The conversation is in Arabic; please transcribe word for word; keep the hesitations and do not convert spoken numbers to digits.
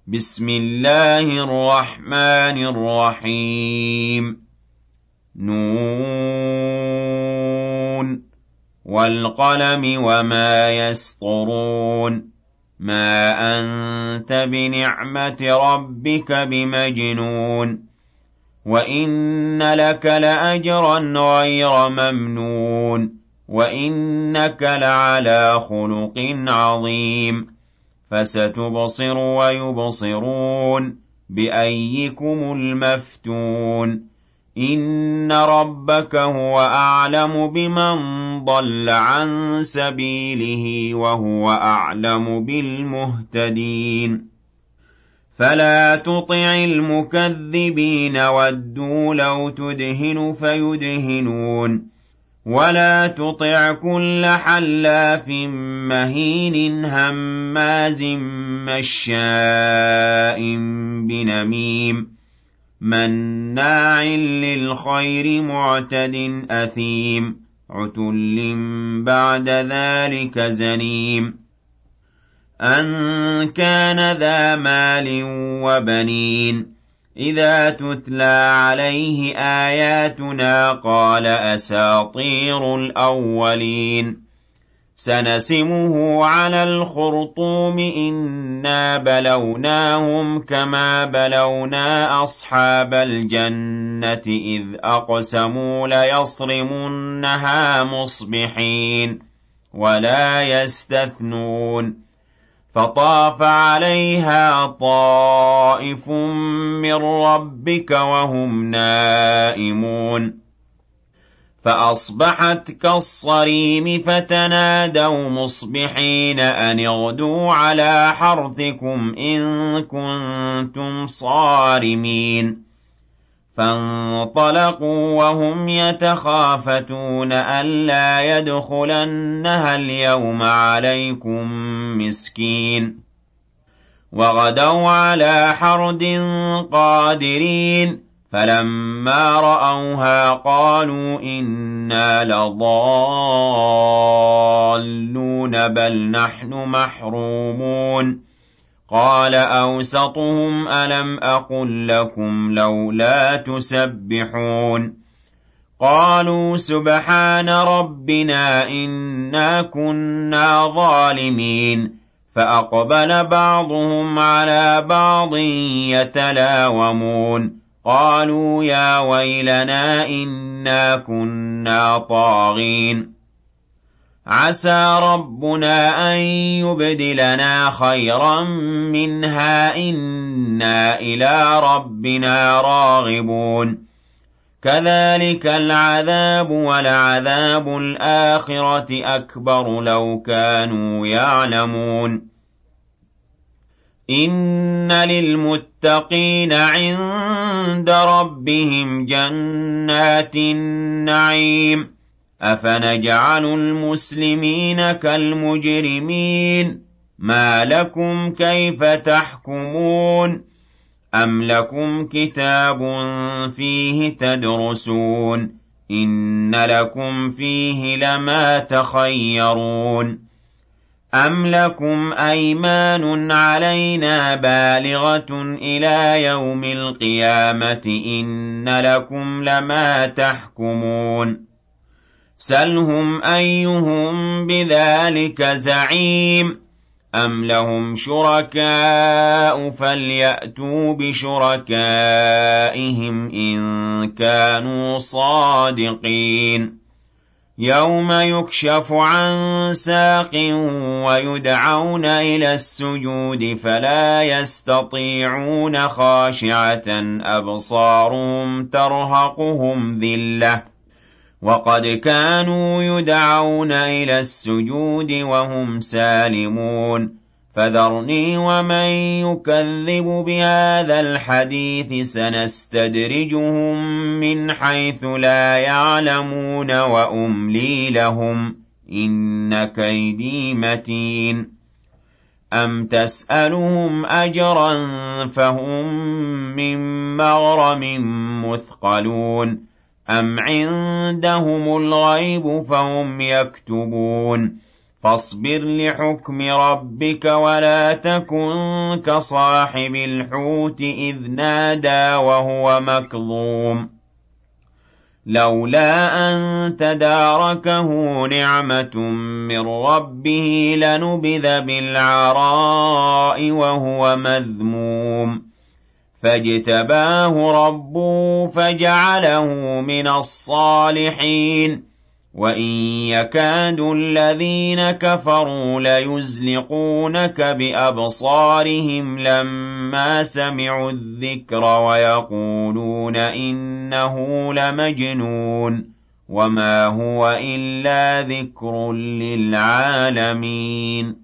بسم الله الرحمن الرحيم نون والقلم وما يسطرون ما أنت بنعمة ربك بمجنون وإن لك لأجرا غير ممنون وإنك لعلى خلق عظيم فستبصر ويبصرون بأيكم المفتون إن ربك هو أعلم بمن ضل عن سبيله وهو أعلم بالمهتدين فلا تطع المكذبين ودوا لو تدهن فيدهنون ولا تطع كل حلاف مهين هماز مشاء بنميم مناع للخير معتد أثيم عتل بعد ذلك زنيم أن كان ذا مال وبنين إذا تتلى عليه آياتنا قال أساطير الأولين سنسمه على الخرطوم إنا بلوناهم كما بلونا أصحاب الجنة إذ أقسموا ليصرمنها مصبحين ولا يستثنون فطاف عليها طائف من ربك وهم نائمون فأصبحت كالصريم فتنادوا مصبحين أن اغدوا على حرثكم إن كنتم صارمين فانطلقوا وهم يتخافتون ألا يدخلنها اليوم عليكم مسكين وغدوا على حرد قادرين فلما رأوها قالوا إنا لضالون بل نحن محرومون قال أوسطهم ألم أقل لكم لولا تسبحون قالوا سبحان ربنا إنا كنا ظالمين فأقبل بعضهم على بعض يتلاومون قالوا يا ويلنا إنا كنا طاغين عسى ربنا أن يبدلنا خيرا منها إنا إلى ربنا راغبون كذلك العذاب ولعذاب الآخرة أكبر لو كانوا يعلمون إن للمتقين عند ربهم جنات النعيم أفنجعل المسلمين كالمجرمين ما لكم كيف تحكمون أم لكم كتاب فيه تدرسون إن لكم فيه لما تخيرون أم لكم أيمان علينا بالغة إلى يوم القيامة إن لكم لما تحكمون سلهم أيهم بذلك زعيم أم لهم شركاء فليأتوا بشركائهم إن كانوا صادقين يوم يكشف عن ساق ويدعون إلى السجود فلا يستطيعون خاشعة أبصارهم ترهقهم ذلة وقد كانوا يدعون إلى السجود وهم سالمون فذرني ومن يكذب بهذا الحديث سنستدرجهم من حيث لا يعلمون وأملي لهم إن كيدي متين أم تسألهم أجرا فهم من مغرم مثقلون أم عندهم الغيب فهم يكتبون فاصبر لحكم ربك ولا تكن كصاحب الحوت إذ نادى وهو مكظوم لولا أن تداركه نعمة من ربه لنبذ بالعراء وهو مذموم فاجتباه ربه فجعله من الصالحين وإن يكاد الذين كفروا ليزلقونك بأبصارهم لما سمعوا الذكر ويقولون إنه لمجنون وما هو إلا ذكر للعالمين